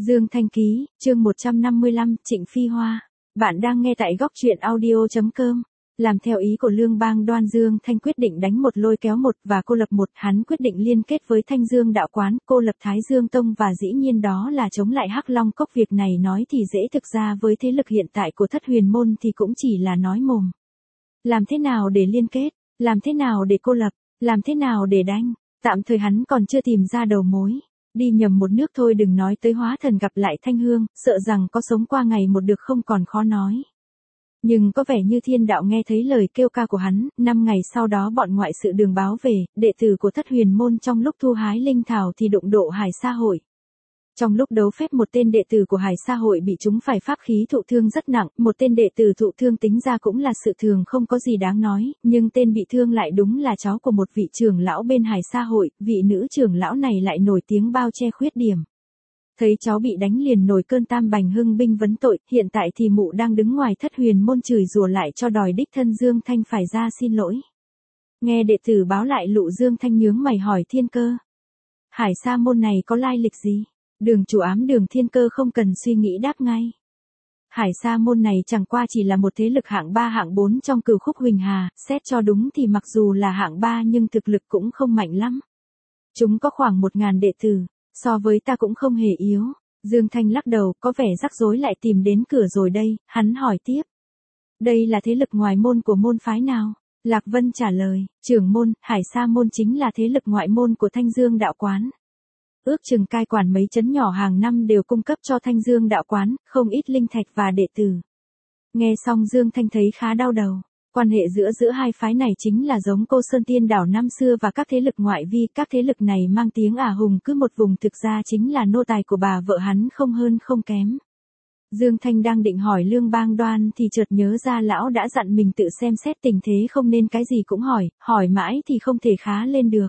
Dương Thanh Ký, chương 155, Trịnh Phi Hoa. Bạn đang nghe tại góc truyện audio.com. Làm theo ý của Lương Bang Đoan, Dương Thanh quyết định đánh một lôi kéo một và cô lập một. Hắn quyết định liên kết với Thanh Dương Đạo Quán, cô lập Thái Dương Tông và dĩ nhiên đó là chống lại Hắc Long Cốc. Việc này nói thì dễ, thực ra với thế lực hiện tại của Thất Huyền Môn thì cũng chỉ là nói mồm. Làm thế nào để liên kết? Làm thế nào để cô lập? Làm thế nào để đánh? Tạm thời hắn còn chưa tìm ra đầu mối. Đi nhầm một nước thôi, đừng nói tới hóa thần gặp lại Thanh Hương, sợ rằng có sống qua ngày một được không còn khó nói. Nhưng có vẻ như thiên đạo nghe thấy lời kêu ca của hắn. 5 ngày sau đó bọn ngoại sự đường báo về, đệ tử của Thất Huyền Môn trong lúc thu hái linh thảo thì đụng độ Hải Sa Hội. Trong lúc đấu phép một tên đệ tử của Hải Sa Hội bị trúng phải pháp khí thụ thương rất nặng, một tên đệ tử thụ thương tính ra cũng là sự thường không có gì đáng nói, nhưng tên bị thương lại đúng là cháu của một vị trưởng lão bên Hải Sa Hội, vị nữ trưởng lão này lại nổi tiếng bao che khuyết điểm. Thấy cháu bị đánh liền nổi cơn tam bành hưng binh vấn tội, hiện tại thì mụ đang đứng ngoài Thất Huyền Môn chửi rủa lại cho đòi đích thân Dương Thanh phải ra xin lỗi. Nghe đệ tử báo lại lụ, Dương Thanh nhướng mày hỏi Thiên Cơ. Hải Sa Môn này có lai lịch gì? Đường chủ ám đường Thiên Cơ không cần suy nghĩ đáp ngay. Hải Sa Môn này chẳng qua chỉ là một thế lực hạng 3 hạng 4 trong cửu khúc Huỳnh Hà, xét cho đúng thì mặc dù là hạng 3 nhưng thực lực cũng không mạnh lắm. Chúng có khoảng 1000 đệ tử, so với ta cũng không hề yếu. Dương Thanh lắc đầu, có vẻ rắc rối lại tìm đến cửa rồi đây, hắn hỏi tiếp. Đây là thế lực ngoài môn của môn phái nào? Lạc Vân trả lời, trưởng môn, Hải Sa Môn chính là thế lực ngoại môn của Thanh Dương Đạo Quán. Ước chừng cai quản mấy trấn nhỏ, hàng năm đều cung cấp cho Thanh Dương Đạo Quán không ít linh thạch và đệ tử. Nghe xong Dương Thanh thấy khá đau đầu. Quan hệ giữa hai phái này chính là giống Cô Sơn Tiên Đảo năm xưa và các thế lực ngoại vi. Các thế lực này mang tiếng ả hùng cứ một vùng, thực ra chính là nô tài của bà vợ hắn, không hơn không kém. Dương Thanh đang định hỏi Lương Bang Đoan thì chợt nhớ ra lão đã dặn mình tự xem xét tình thế, không nên cái gì cũng hỏi mãi thì không thể khá lên được.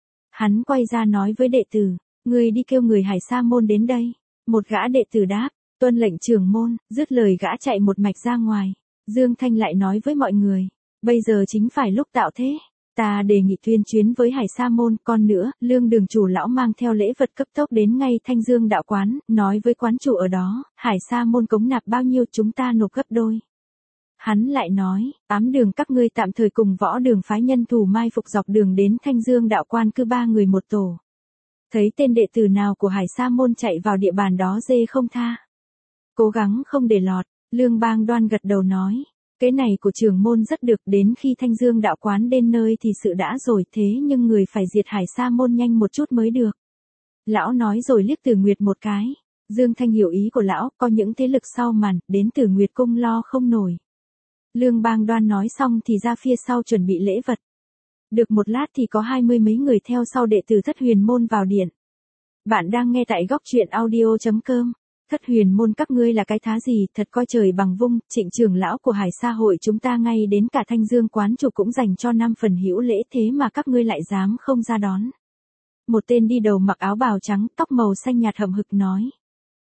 Hắn quay ra nói với đệ tử. Người đi kêu người Hải Sa Môn đến đây. Một gã đệ tử đáp, tuân lệnh trưởng môn. Dứt lời gã chạy một mạch ra ngoài. Dương Thanh lại nói với mọi người, bây giờ chính phải lúc tạo thế. Ta đề nghị tuyên chuyến với Hải Sa Môn. Còn nữa, Lương đường chủ lão mang theo lễ vật cấp tốc đến ngay Thanh Dương Đạo Quán, nói với quán chủ ở đó, Hải Sa Môn cống nạp bao nhiêu chúng ta nộp gấp đôi. Hắn lại nói, ám đường các ngươi tạm thời cùng võ đường phái nhân thủ mai phục dọc đường đến Thanh Dương Đạo Quán, cứ 3 người một tổ. Thấy tên đệ tử nào của Hải Sa Môn chạy vào địa bàn đó dê không tha. Cố gắng không để lọt. Lương Bang Đoan gật đầu nói. Cái này của trưởng môn rất được, đến khi Thanh Dương Đạo Quán đến nơi thì sự đã rồi, thế nhưng người phải diệt Hải Sa Môn nhanh một chút mới được. Lão nói rồi liếc Tử Nguyệt một cái. Dương Thanh hiểu ý của lão, có những thế lực sau màn, đến Tử Nguyệt cung lo không nổi. Lương Bang Đoan nói xong thì ra phía sau chuẩn bị lễ vật. Được một lát thì có 20 mấy người theo sau đệ tử Thất Huyền Môn vào điện. Bạn đang nghe tại góc truyện audio.com. Thất Huyền Môn các ngươi là cái thá gì, thật coi trời bằng vung. Trịnh trưởng lão của Hải Sa Hội chúng ta ngay đến cả Thanh Dương quán chủ cũng dành cho 5 phần hữu lễ, thế mà các ngươi lại dám không ra đón. Một tên đi đầu mặc áo bào trắng, tóc màu xanh nhạt hậm hực nói.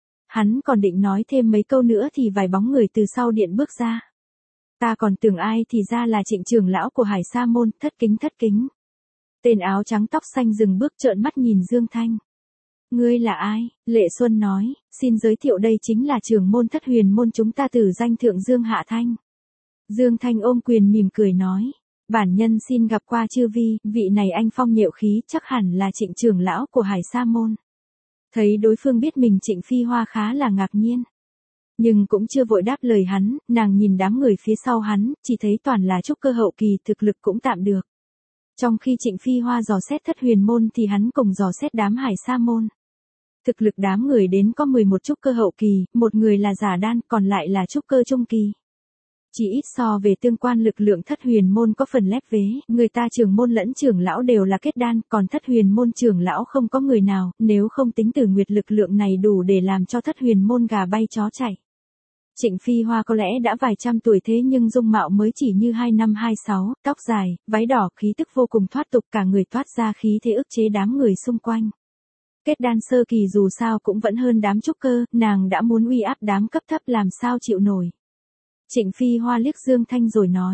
Hắn còn định nói thêm mấy câu nữa thì vài bóng người từ sau điện bước ra. Ta còn tưởng ai thì ra là Trịnh trưởng lão của Hải Sa Môn, thất kính. Tên áo trắng tóc xanh dừng bước trợn mắt nhìn Dương Thanh. Ngươi là ai? Lệ Xuân nói, xin giới thiệu đây chính là trưởng môn Thất Huyền Môn chúng ta, tử danh Thượng Dương Hạ Thanh. Dương Thanh ôm quyền mỉm cười nói, bản nhân xin gặp qua chư vi, vị này anh phong nhệu khí, chắc hẳn là Trịnh trưởng lão của Hải Sa Môn. Thấy đối phương biết mình Trịnh Phi Hoa khá là ngạc nhiên. Nhưng cũng chưa vội đáp lời hắn, nàng nhìn đám người phía sau hắn, chỉ thấy toàn là trúc cơ hậu kỳ, thực lực cũng tạm được. Trong khi Trịnh Phi Hoa dò xét Thất Huyền Môn thì hắn cùng dò xét đám Hải Sa Môn. Thực lực đám người đến có 11 trúc cơ hậu kỳ, một người là giả đan, còn lại là trúc cơ trung kỳ. Chỉ ít so về tương quan lực lượng Thất Huyền Môn có phần lép vế, người ta trưởng môn lẫn trưởng lão đều là kết đan, còn Thất Huyền Môn trưởng lão không có người nào, nếu không tính Tử Nguyệt lực lượng này đủ để làm cho Thất Huyền Môn gà bay chó chạy. Trịnh Phi Hoa có lẽ đã vài trăm tuổi thế nhưng dung mạo mới chỉ như 25-26, tóc dài, váy đỏ, khí tức vô cùng thoát tục, cả người toát ra khí thế ức chế đám người xung quanh. Kết đan sơ kỳ dù sao cũng vẫn hơn đám trúc cơ, nàng đã muốn uy áp đám cấp thấp làm sao chịu nổi. Trịnh Phi Hoa liếc Dương Thanh rồi nói,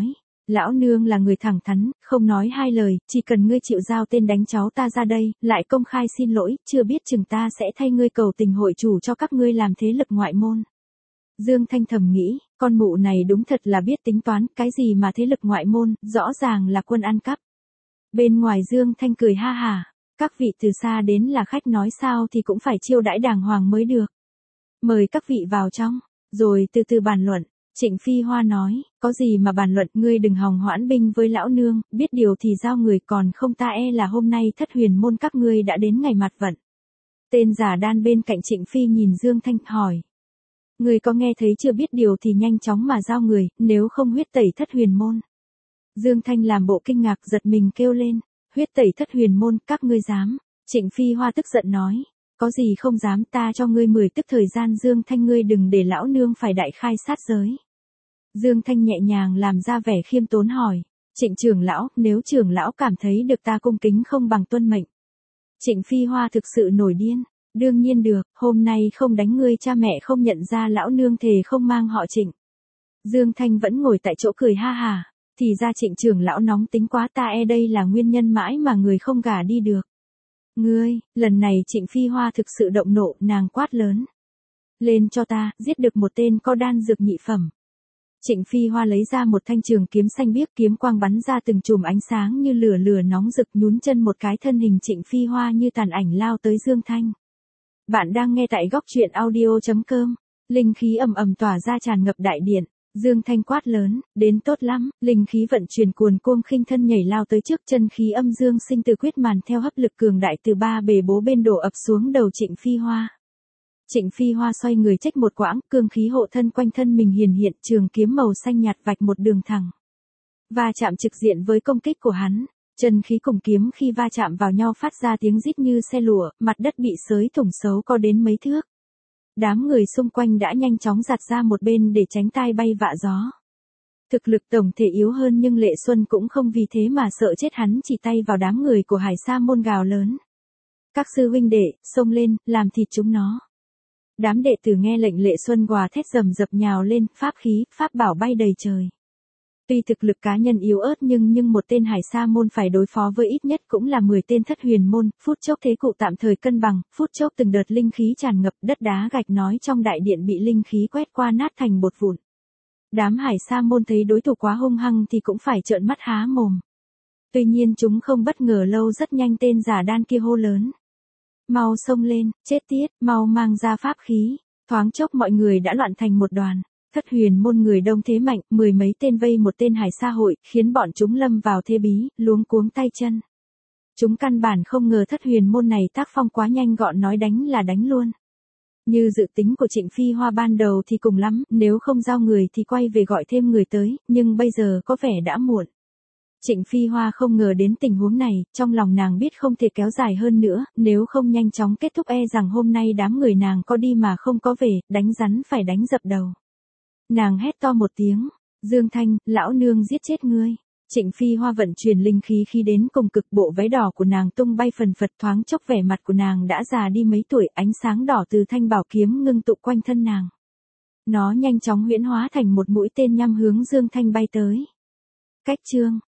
Lão nương là người thẳng thắn, không nói hai lời, chỉ cần ngươi chịu giao tên đánh cháu ta ra đây, lại công khai xin lỗi, chưa biết chừng ta sẽ thay ngươi cầu tình hội chủ cho các ngươi làm thế lực ngoại môn. Dương Thanh thầm nghĩ, con mụ này đúng thật là biết tính toán, cái gì mà thế lực ngoại môn, rõ ràng là quân ăn cắp. Bên ngoài Dương Thanh cười ha hà, các vị từ xa đến là khách nói sao thì cũng phải chiêu đãi đàng hoàng mới được. Mời các vị vào trong, rồi từ từ bàn luận. Trịnh Phi Hoa nói, có gì mà bàn luận, ngươi đừng hòng hoãn binh với lão nương, biết điều thì giao người, còn không ta e là hôm nay thất huyền môn các ngươi đã đến ngày mặt vận. Tên giả đan bên cạnh Trịnh Phi nhìn Dương Thanh hỏi. Ngươi có nghe thấy chưa, biết điều thì nhanh chóng mà giao người, nếu không huyết tẩy thất huyền môn. Dương Thanh làm bộ kinh ngạc giật mình kêu lên, huyết tẩy thất huyền môn, các ngươi dám. Trịnh Phi Hoa tức giận nói, có gì không dám, ta cho ngươi 10 tức thời gian. Dương Thanh, ngươi đừng để lão nương phải đại khai sát giới. Dương Thanh nhẹ nhàng làm ra vẻ khiêm tốn hỏi, Trịnh trưởng lão, nếu trưởng lão cảm thấy được ta cung kính không bằng tuân mệnh. Trịnh Phi Hoa thực sự nổi điên, đương nhiên được, hôm nay không đánh ngươi cha mẹ không nhận ra lão nương thề không mang họ Trịnh. Dương Thanh vẫn ngồi tại chỗ cười ha hà, thì ra Trịnh trưởng lão nóng tính quá, ta e đây là nguyên nhân mãi mà người không gả đi được. Ngươi, lần này Trịnh Phi Hoa thực sự động nộ, nàng quát lớn. Lên cho ta, giết được một tên có đan dược nhị phẩm. Trịnh Phi Hoa lấy ra một thanh trường kiếm xanh biếc, kiếm quang bắn ra từng chùm ánh sáng như lửa lửa nóng rực, nhún chân một cái, thân hình Trịnh Phi Hoa như tàn ảnh lao tới Dương Thanh. Bạn đang nghe tại góc truyện audio.com, linh khí ầm ầm tỏa ra tràn ngập đại điện. Dương Thanh quát lớn, đến tốt lắm, linh khí vận chuyển cuồn cuông, khinh thân nhảy lao tới trước, chân khí âm dương sinh từ quyết màn theo hấp lực cường đại từ ba bề bố bên đổ ập xuống đầu Trịnh Phi Hoa. Trịnh Phi Hoa xoay người trách một quãng, cương khí hộ thân quanh thân mình hiển hiện, trường kiếm màu xanh nhạt vạch một đường thẳng. Va chạm trực diện với công kích của hắn, chân khí cùng kiếm khi va chạm vào nhau phát ra tiếng rít như xe lụa, mặt đất bị xới thủng xấu có đến mấy thước. Đám người xung quanh đã nhanh chóng giạt ra một bên để tránh tai bay vạ gió. Thực lực tổng thể yếu hơn nhưng Lệ Xuân cũng không vì thế mà sợ chết, hắn chỉ tay vào đám người của Hải Sa môn gào lớn. Các sư huynh đệ, xông lên, làm thịt chúng nó. Đám đệ tử nghe lệnh Lệ Xuân gòa thét rầm rập nhào lên, pháp khí, pháp bảo bay đầy trời. Tuy thực lực cá nhân yếu ớt nhưng một tên Hải Sa môn phải đối phó với ít nhất cũng là 10 tên thất huyền môn, phút chốc thế cụ tạm thời cân bằng, phút chốc từng đợt linh khí tràn ngập, đất đá gạch nói trong đại điện bị linh khí quét qua nát thành bột vụn. Đám Hải Sa môn thấy đối thủ quá hung hăng thì cũng phải trợn mắt há mồm. Tuy nhiên chúng không bất ngờ lâu, rất nhanh tên giả đan kia hô lớn. Mau xông lên, chết tiết, mau mang ra pháp khí. Thoáng chốc mọi người đã loạn thành một đoàn. Thất huyền môn người đông thế mạnh, 10 mấy tên vây một tên Hải Sa hội, khiến bọn chúng lâm vào thế bí, luống cuống tay chân. Chúng căn bản không ngờ thất huyền môn này tác phong quá nhanh gọn, nói đánh là đánh luôn. Như dự tính của Trịnh Phi Hoa ban đầu thì cùng lắm, nếu không giao người thì quay về gọi thêm người tới, nhưng bây giờ có vẻ đã muộn. Trịnh Phi Hoa không ngờ đến tình huống này, trong lòng nàng biết không thể kéo dài hơn nữa, nếu không nhanh chóng kết thúc e rằng hôm nay đám người nàng có đi mà không có về, đánh rắn phải đánh dập đầu. Nàng hét to một tiếng, Dương Thanh, lão nương giết chết ngươi. Trịnh Phi Hoa vận chuyển linh khí khi đến cùng cực, bộ váy đỏ của nàng tung bay phần phật, thoáng chốc vẻ mặt của nàng đã già đi mấy tuổi, ánh sáng đỏ từ thanh bảo kiếm ngưng tụ quanh thân nàng. Nó nhanh chóng huyễn hóa thành một mũi tên nhắm hướng Dương Thanh bay tới. Cách chương